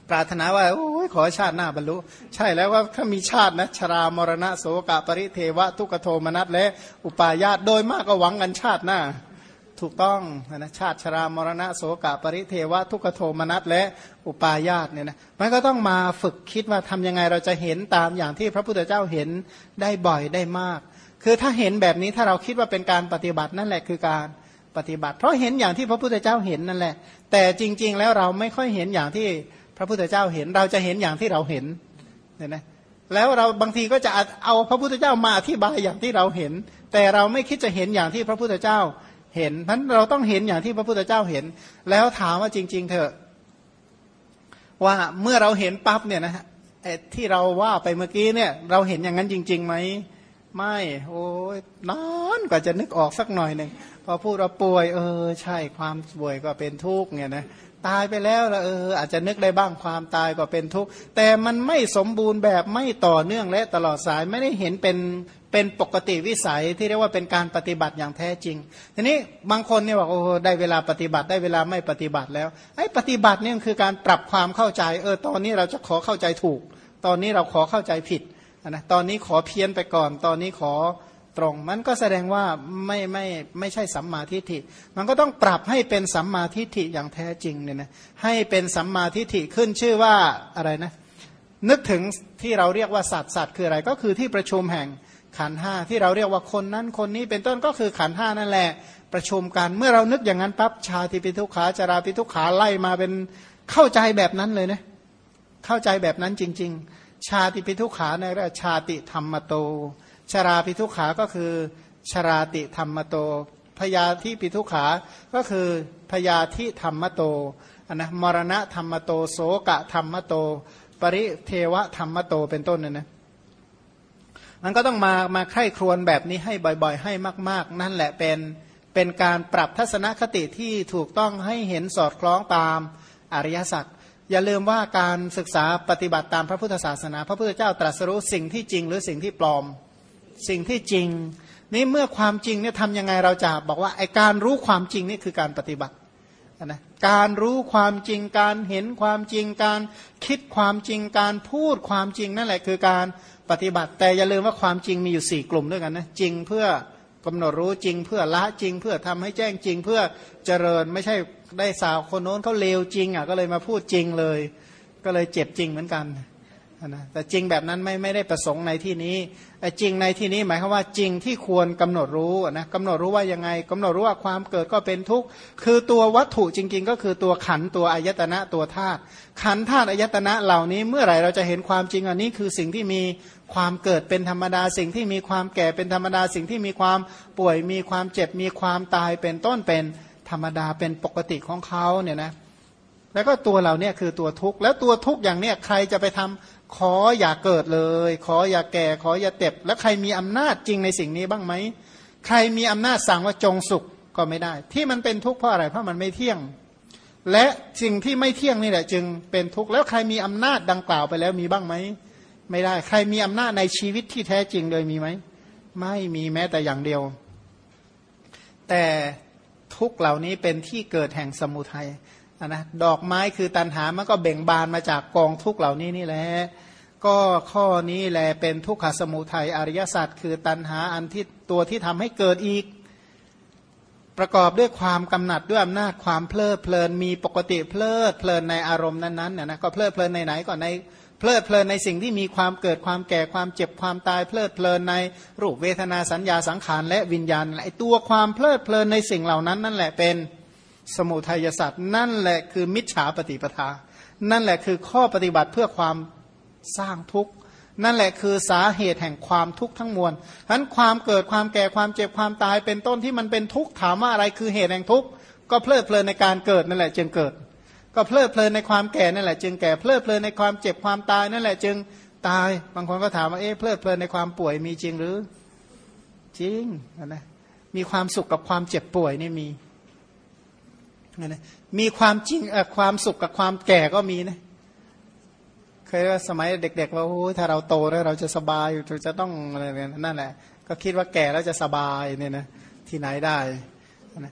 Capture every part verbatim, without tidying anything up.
ปรารถนาว่าโอ้ยขอชาติหน้าบรรลุใช่แล้วว่าถ้ามีชาตินะชรามรณะโสกะปริเทวะทุกขโทมนัสและอุปาญาตโดยมากก็หวังกันชาติหน้าถูกต้องนะชาติชรามรณะโสกะปริเทวะทุกขโทมนัสและอุปาญาตเนี่ยนะมันก็ต้องมาฝึกคิดว่าทำยังไงเราจะเห็นตามอย่างที่พระพุทธเจ้าเห็นได้บ่อยได้มากคือถ้าเห็นแบบนี้ถ้าเราคิดว่าเป็นการปฏิบัตินั่นแหละคือการปฏิบัติเพราะเห็นอย่างที่พระพุทธเจ้าเห็นนั่นแหละแต่จริงๆแล้วเราไม่ค่อยเห็นอย่างที่พระพุทธเจ้าเห็นเราจะเห็นอย่างที่เราเห็นเนี่ยนะแล้วเราบางทีก็จะเอาพระพุทธเจ้ามาอธิบายอย่างที่เราเห็นแต่เราไม่คิดจะเห็นอย่างที่พระพุทธเจ้าเห็นเพราะเราต้องเห็นอย่างที่พระพุทธเจ้าเห็นแล้วถามว่าจริงๆเถอะว่าเมื่อเราเห็นปั๊บเนี่ยนะไอ้ที่เราว่าไปเมื่อกี้เนี่ยเราเห็นอย่างนั้นจริงๆไหมไม่โอ้ยนานกว่าจะนึกออกสักหน่อยหนึ่งพอพูดเราป่วยเออใช่ความป่วยก็เป็นทุกข์เนี่ยนะตายไปแล้วเอออาจจะนึกได้บ้างความตายก็เป็นทุกข์แต่มันไม่สมบูรณ์แบบไม่ต่อเนื่องและตลอดสายไม่ได้เห็นเป็นเป็นปกติวิสัยที่เรียกว่าเป็นการปฏิบัติอย่างแท้จริงทีนี้บางคนเนี่ยบอกโอ้ได้เวลาปฏิบัติได้เวลาไม่ปฏิบัติแล้วไอ้ปฏิบัติเนี่ยคือการปรับความเข้าใจเออตอนนี้เราจะขอเข้าใจถูกตอนนี้เราขอเข้าใจผิดนะตอนนี้ขอเพี้ยนไปก่อนตอนนี้ขอตรงมันก็แสดงว่าไม่ไม่ไม่ใช่สัมมาทิฏฐิมันก็ต้องปรับให้เป็นสัมมาทิฏฐิอย่างแท้จริงเนี่ยนะให้เป็นสัมมาทิฏฐิขึ้นชื่อว่าอะไรนะนึกถึงที่เราเรียกว่าสัตว์สัตว์คืออะไรก็คือที่ประชุมแห่งขันธ์ห้าที่เราเรียกว่าคนนั้นคนนี้เป็นต้นก็คือขันธ์ห้านั่นแหละประชุมกันเมื่อเรานึกอย่างนั้นปั๊บชาติปิทุกขาจาราปิทุกขาไล่มาเป็นเข้าใจแบบนั้นเลยนะเข้าใจแบบนั้นจริงๆชาติปิทุกขาในเรียกชาติธรรมโตชราปิทุกขาก็คือชราติธรรมโตพยาธิปิทุกขาก็คือพยาธิธรรมโตอันนะมรณะธรรมโตโสกะธรรมโตปริเทวะธรรมโตเป็นต้นเนี่ยนะมันก็ต้องมามาไข้ครวญแบบนี้ให้บ่อยๆให้มากๆนั่นแหละเป็นเป็นการปรับทัศนคติที่ถูกต้องให้เห็นสอดคล้องตามอริยสัจอย่าลืมว่าการศึกษาปฏิบัติตามพระพุทธศาสนาพระพุทธเจ้าตรัสรู้สิ่งที่จริงหรือสิ่งที่ปลอมสิ่งที่จริงนี่เมื่อความจริงเนี่ยทำยังไงเราจะบอกว่าไอการรู้ความจริงนี่คือการปฏิบัตินะการรู้ความจริงการเห็นความจริงการคิดความจริงการพูดความจริงนั่นแหละคือการปฏิบัติแต่อย่าลืมว่าความจริงมีอยู่สี่กลุ่มด้วยกันนะจริงเพื่อกำหนดรู้จริงเพื่อละจริงเพื่อทำให้แจ้งจริงเพื่อเจริญไม่ใช่ได้สาวคนโน้นเขาเลวจริงอ่ะก็เลยมาพูดจริงเลยก็เลยเจ็บจริงเหมือนกันนะแต่จริงแบบนั้นไม่ไม่ได้ประสงค์ในที่นี้ไอ้จริงในที่นี้หมายความว่าจริงที่ควรกำหนดรู้นะกำหนดรู้ว่ายังไงกำหนดรู้ว่าความเกิดก็เป็นทุกข์คือตัววัตถุจริงๆก็คือตัวขันธ์ตัวอายตนะตัวธาตุขันธ์ธาตุอายตนะเหล่านี้เมื่อไหร่เราจะเห็นความจริงอันนี้คือสิ่งที่มีความเกิดเป็นธรรมดาสิ่งที่มีความแก่เป็นธรรมดาสิ่งที่มีความป่วยมีความเจ็บมีความตายเป็นต้นเป็นธรรมดาเป็นปกติของเขาเนี่ยนะแล้วก็ตัวเราเนี่ยคือตัวทุกข์แล้วตัวทุกข์อย่างเนี้ยใครจะไปทำขออย่าเกิดเลยขออย่าแก่ขออย่าเจ็บแล้วใครมีอำนาจจริงในสิ่งนี้บ้างไหมใครมีอำนาจสั่งว่าจงสุขก็ไม่ได้ที่มันเป็นทุกข์เพราะอะไรเพราะมันไม่เที่ยงและสิ่งที่ไม่เที่ยงนี่แหละจึงเป็นทุกข์แล้วใครมีอำนาจดังกล่าวไปแล้วมีบ้างไหมไม่ได้ใครมีอำนาจในชีวิตที่แท้จริงเลยมีไหมไม่มีแม้แต่อย่างเดียวแต่ทุกข์เหล่านี้เป็นที่เกิดแห่งสมุทัยนะดอกไม้คือตัณหามันก็เบ่งบานมาจากกองทุกข์เหล่านี้นี่แหละก็ข้อนี้แหละเป็นทุกขสมุทัยอริยสัจคือตัณหาอันที่ตัวที่ทำให้เกิดอีกประกอบด้วยความกำหนัดด้วยอำนาจความเพลิดเพลินมีปกติเพลิดเพลินในอารมณ์นั้นๆเนี่ยนะก็เพลิดเพลินในไหนก่อนในเพลิดเพลินในสิ่งที่มีความเกิดความแก่ความเจ็บความตายเพลิดเพลินในรูปเวทนาสัญญาสังขารและวิญญาณไอตัวความเพลิดเพลินในสิ่งเหล่านั้นนั่นแหละเป็นสมุทัยสัตว์นั่นแหละคือมิจฉาปฏิปทานั่นแหละคือข้อปฏิบัติเพื่อความสร้างทุกข์นั่นแหละคือสาเหตุแห่งความทุกข์ทั้งมวลฉะนั้นความเกิดความแก่ความเจ็บความตายเป็นต้นที่มันเป็นทุกข์ถามว่าอะไรคือเหตุแห่งทุกข์ก็เพลิดเพลินในการเกิดนั่นแหละจึงเกิดก็เพลิดเพลินในความแก่นั่นแหละจึงแก่เพลิดเพลินในความเจ็บความตายนั่นแหละจึงตายบางคนก็ถามว่าเอ๊ะเพลิดเพลินในความป่วยมีจริงหรือจริงนะมีความสุขกับความเจ็บป่วยนี่มีนะมีความจริงความสุขกับความแก่ก็มีนะเคยว่าสมัยเด็กๆว่าโอ้ถ้าเราโตแล้วเราจะสบายอยู่จะต้องอะไรนั่นแหละก็คิดว่าแก่แล้วจะสบายเนี่ยนะที่ไหนได้นะ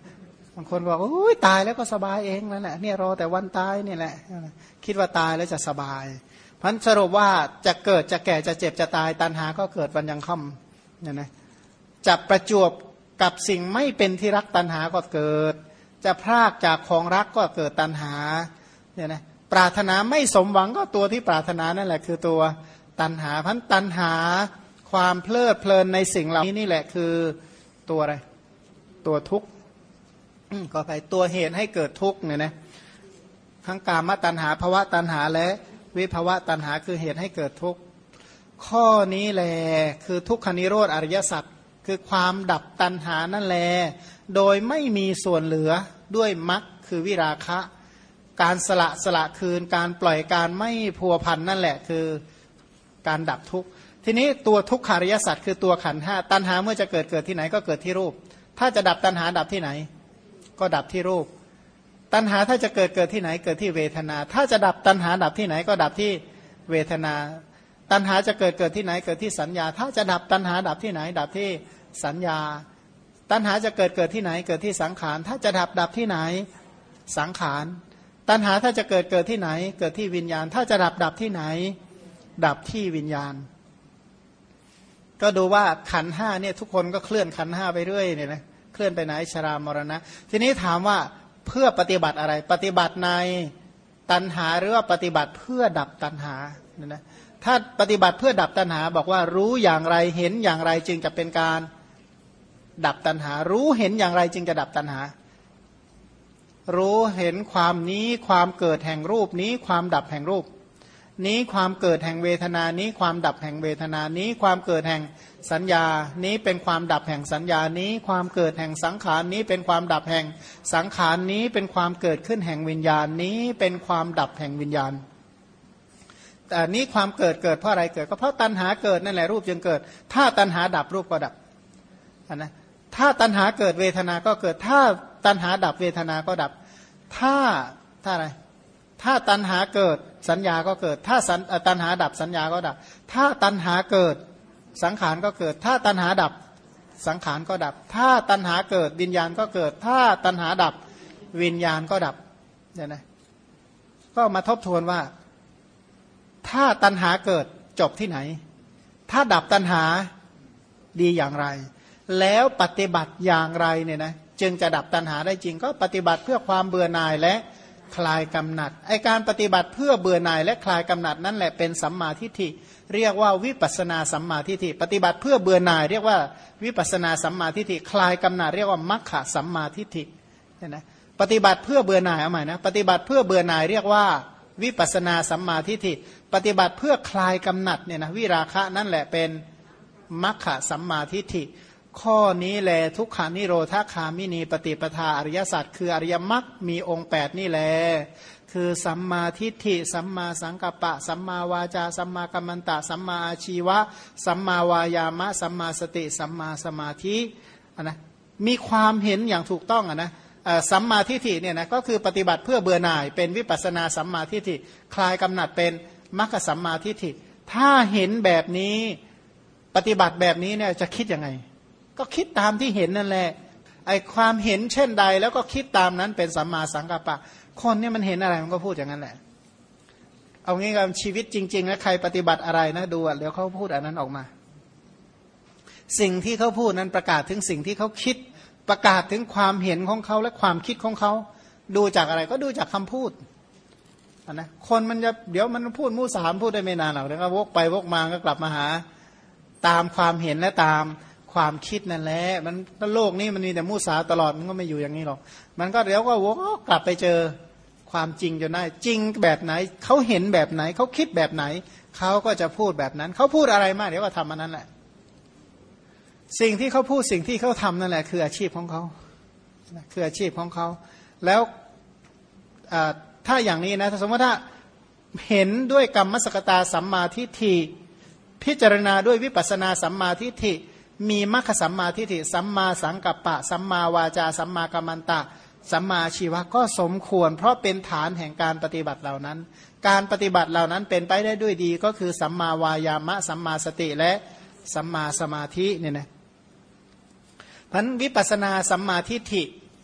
บางคนบอกโอ้ยตายแล้วก็สบายเองนั่นแหละเนี่ยรอแต่วันตายนี่แหละคิดว่าตายแล้วจะสบายพันสรุปว่าจะเกิดจะแก่จะเจ็บจะตายตัณหาก็เกิดวันยังค่ำเนี่ยนะจะประจวบกับสิ่งไม่เป็นที่รักตัณหาก็เกิดจะพรากจากของรักก็เกิดตัณหาเนี่ยนะปรารถนาไม่สมหวังก็ตัวที่ปรารถนานั่นแหละคือตัวตัณหาพันตัณหาความเพลิดเพลินในสิ่งเหล่านี้นี่แหละคือตัวอะไรตัวทุกข์ก็ไปตัวเหตุให้เกิดทุกข์เนี่ยนะทั้งกามตัณหาภวตัณหาและวิภวตัณหาคือเหตุให้เกิดทุกข์ข้อนี้แหละคือทุกขนิโรธอริยสัจคือความดับตัณหานั่นแหละโดยไม่มีส่วนเหลือด้วยมรรคคือวิราคะการสละสละคืนการปล่อยการไม่พัวพันนั่นแหละคือการดับทุกข์ทีนี้ตัวทุกขาริยสัจคือตัวขันธ์ห้าตัณหาเมื่อจะเกิดเกิดที่ไหนก็เกิดที่รูปถ้าจะดับตัณหาดับที่ไหนก็ดับที่รูปตัณหาถ้าจะเกิดเกิดที่ไหนเกิดที่เวทนาถ้าจะดับตัณหาดับที่ไหนก็ดับที่เวทนาตัณหาจะเกิดเกิดที่ไหนเกิดที่สัญญาถ้าจะดับตัณหาดับที่ไหนดับที่สัญญาตัณหาจะเกิดเกิดที่ไหนเกิดที่สังขารถ้าจะดับดับที่ไหนสังขารตัณหาถ้าจะเกิดเกิดที่ไหนเกิดที่วิญญาณถ้าจะดับดับที่ไหนดับที่วิญญาณก็ดูว่าขันธ์ห้าเนี่ยทุกคนก็เคลื่อนขันธ์ห้าไปเรื่อยเนี่ยนะเคลื่อนไปไหนชรามรณะทีนี้ถามว่าเพื่อปฏิบัติอะไรปฏิบัติในตัณหาหรือว่าปฏิบัติเพื่อดับตัณหาเนี่ยนะถ้าปฏิบัติเพื่อดับตัณหาบอกว่ารู้อย่างไรเห็นอย่างไรจึงจะเป็นการดับตัณหารู้เห็นอย่างไรจึงจะดับตัณหารู้เห็นความนี้ความเกิดแห่งรูปนี้ความดับแห่งรูปนี้ความเกิดแห่งเวทนานี้ความดับแห่งเวทนานี้ความเกิดแห่งสัญญานี้เป็นความดับแห่งสัญญานี้ความเกิดแห่งสังขารนี้เป็นความดับแห่งสังขารนี้เป็นความเกิดขึ้นแห่งวิญญาณนี้เป็นความดับแห่งวิญญาณแต่นี้ความเกิดเกิดเพราะอะไรเกิดก็เพราะตัณหาเกิดนั่นแหละรูปจึงเกิดถ้าตัณหาดับรูปก็ดับนะถ้าตัณหาเกิดเวทนาก็เกิดถ้าตัณหาดับเวทนาก็ดับถ้าถ้าอะไรถ้าตัณหาเกิดสัญญาก็เกิดถ้าตัณหาดับสัญญาก็ดับถ้าตัณหาเกิดสังขารก็เกิดถ้าตัณหาดับสังขารก็ดับถ้าตัณหาเกิดวิญญาณก็เกิดถ้าตัณหาดับวิญญาณก็ดับเนี่ยนะก็มาทบทวนว่าถ้าตัณหาเกิดจบที่ไหนถ้าดับตัณหาดีอย่างไรแล้วปฏิบัติอย่างไรเนี่ยนะจึงจะดับตัณหาได้จริงก็ปฏิบัติเพื่อความเบื่อหน่ายและคลายกำหนัดไอการปฏิบัติเพื่อเบื่อหน่ายและคลายกำหนัดนั่นแหละเป็นสัมมาทิฏฐิเรียกว่าวิปัสสนาสัมมาทิฏฐิปฏิบัติเพื่อเบื่อหน่ายเรียกว่าวิปัสสนาสัมมาทิฏฐิคลายกำหนัดเรียกว่ามัคคะสัมมาทิฏฐิเห็นไหมปฏิบัติเพื่อเบื่อหน่ายเอาใหม่นะปฏิบัติเพื่อเบื่อหน่ายเรียกว่าวิปัสสนาสัมมาทิฏฐิปฏิบัติเพื่อคลายกำหนัดเนี่ยนะวิราคะนั่นแหละเป็นมัคคะสัมมาทิฏฐิข้อนี้แลทุกขานิโรธคามินีปฏิปทาอริยสัจคืออริยมรรคมีองค์แปดนี่แลคือสัมมาทิฏฐิสัมมาสังกัปปะสัมมาวาจาสัมมากัมมันตะสัมมาอาชีวะสัมมาวายามะสัมมาสติสัมมาสมาธินะมีความเห็นอย่างถูกต้องอ่ะนะสัมมาทิฏฐิเนี่ยนะก็คือปฏิบัติเพื่อเบื่อหน่ายเป็นวิปัสสนาสัมมาทิฏฐิคลายกำหนัดเป็นมรรคสัมมาทิฏฐิถ้าเห็นแบบนี้ปฏิบัติแบบนี้เนี่ยจะคิดยังไงก็คิดตามที่เห็นนั่นแหละไอความเห็นเช่นใดแล้วก็คิดตามนั้นเป็นสัมมาสังกัปปะคนเนี่ยมันเห็นอะไรมันก็พูดอย่างนั้นแหละเอางี้กับชีวิตจริงๆแล้วใครปฏิบัติอะไรนะดูเดี๋ยวเขาพูดอันนั้นออกมาสิ่งที่เขาพูดนั้นประกาศถึงสิ่งที่เขาคิดประกาศถึงความเห็นของเขาและความคิดของเขาดูจากอะไรก็ดูจากคำพูดนะคนมันจะเดี๋ยวมันพูดมู่สามพูดได้ไม่นานหรอกแล้วก็วกไปวกมาก็กลับมาหาตามความเห็นและตามความคิดนั่นแหละมันโลกนี้มันมีแต่มุสาตลอดมันก็ไม่อยู่อย่างนี้หรอกมันก็เดี๋ยวก็วกกลับไปเจอความจริงจนได้จริงแบบไหนเขาเห็นแบบไหนเขาคิดแบบไหนเขาก็จะพูดแบบนั้นเขาพูดอะไรมากเดี๋ยวก็ทำมันนั้นแหละสิ่งที่เขาพูดสิ่งที่เขาทำนั่นแหละคืออาชีพของเขาคืออาชีพของเขาแล้วถ้าอย่างนี้นะสมมติถ้าเห็นด้วยกรรมสกตาสัมมาทิฏฐิพิจารณาด้วยวิปัสสนาสัมมาทิฏฐิมีมรรคสัมมาทิฏฐิสัมมาสังกัปปะสัมมาวาจาสัมมากัมมันตะสัมมาชีวะก็สมควรเพราะเป็นฐานแห่งการปฏิบัติเหล่านั้นการปฏิบัติเหล่านั้นเป็นไปได้ด้วยดีก็คือสัมมาวายามะสัมมาสติและสัมมาสมาธิเนี่ยนะพันวิปัสสนาสัมมาทิฏฐิ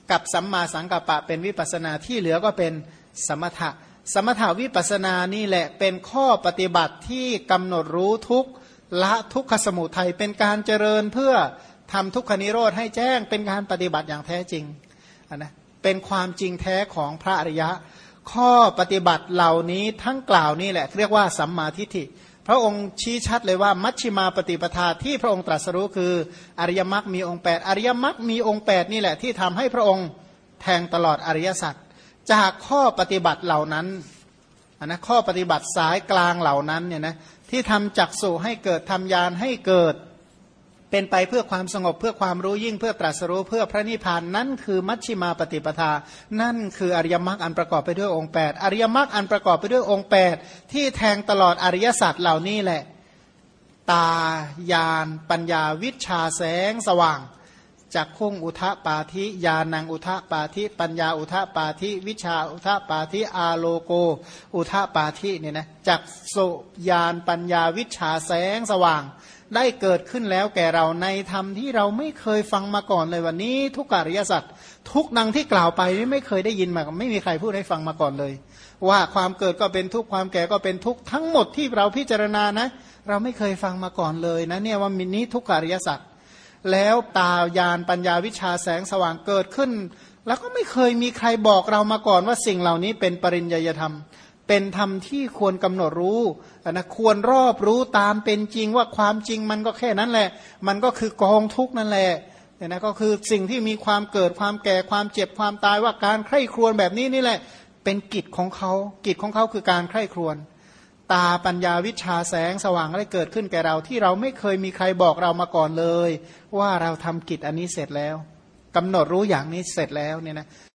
กับสัมมาสังกัปปะเป็นวิปัสนาที่เหลือก็เป็นสมถะสมถาวิปัสนานี่แหละเป็นข้อปฏิบัติที่กำหนดรู้ทุกข์ละทุกขสมุทัยเป็นการเจริญเพื่อทำทุกขนิโรธให้แจ้งเป็นการปฏิบัติอย่างแท้จริงนะเป็นความจริงแท้ของพระอริยะข้อปฏิบัติเหล่านี้ทั้งกล่าวนี่แหละเรียกว่าสัมมาทิฏฐิพระองค์ชี้ชัดเลยว่ามัชฌิมาปฏิปทาที่พระองค์ตรัสรู้คืออริยมรรคมีองค์แปดอริยมรรคมีองค์แปดนี่แหละที่ทำให้พระองค์แทงตลอดอริยสัจจากข้อปฏิบัติเหล่านั้นนะข้อปฏิบัติสายกลางเหล่านั้นเนี่ยนะที่ทำจักษุให้เกิดทำญาณให้เกิดเป็นไปเพื่อความสงบเพื่อความรู้ยิ่งเพื่อตรัสรู้เพื่อพระนิพพานนั่นคือมัชฌิมาปฏิปทานั่นคืออริยมรรคอันประกอบไปด้วยองค์แปดอริยมรรคอันประกอบไปด้วยองค์แปดที่แทงตลอดอริยสัจเหล่านี้แหละตาญาณปัญญาวิชชาแสงสว่างจักขุงอุทะปาธิญาณังอุทะปาธิปัญญาอุทะปาธิวิชาอุทะปาธิอาโลโกอุทะปาธิเนี่ยนะจักสุญาณปัญญาวิชาแสงสว่างได้เกิดขึ้นแล้วแก่เราในธรรมที่เราไม่เคยฟังมาก่อนเลยวันนี้ทุกอริยสัจทุกดังที่กล่าวไปไม่เคยได้ยินมาไม่มีใครพูดให้ฟังมาก่อนเลยว่าความเกิดก็เป็นทุกข์ความแก่ก็เป็นทุกข์ทั้งหมดที่เราพิจารณานะเราไม่เคยฟังมาก่อนเลยนะเนี่ยว่ามินี้ทุกอริยสัจแล้วตาญาณปัญญาวิชาแสงสว่างเกิดขึ้นแล้วก็ไม่เคยมีใครบอกเรามาก่อนว่าสิ่งเหล่านี้เป็นปริญญาธรรมเป็นธรรมที่ควรกำหนดรู้นะควรรอบรู้ตามเป็นจริงว่าความจริงมันก็แค่นั้นแหละมันก็คือกองทุกข์นั่นแหละเนี่ยนะก็คือสิ่งที่มีความเกิดความแก่ความเจ็บความตายว่าการใคร่ครวญแบบนี้นี่แหละเป็นกิจของเขากิจของเขาคือการใคร่ครวญตาปัญญาวิชาแสงสว่างได้เกิดขึ้นแก่เราที่เราไม่เคยมีใครบอกเรามาก่อนเลยว่าเราทำกิจอันนี้เสร็จแล้วกำหนดรู้อย่างนี้เสร็จแล้วเนี่ยนะ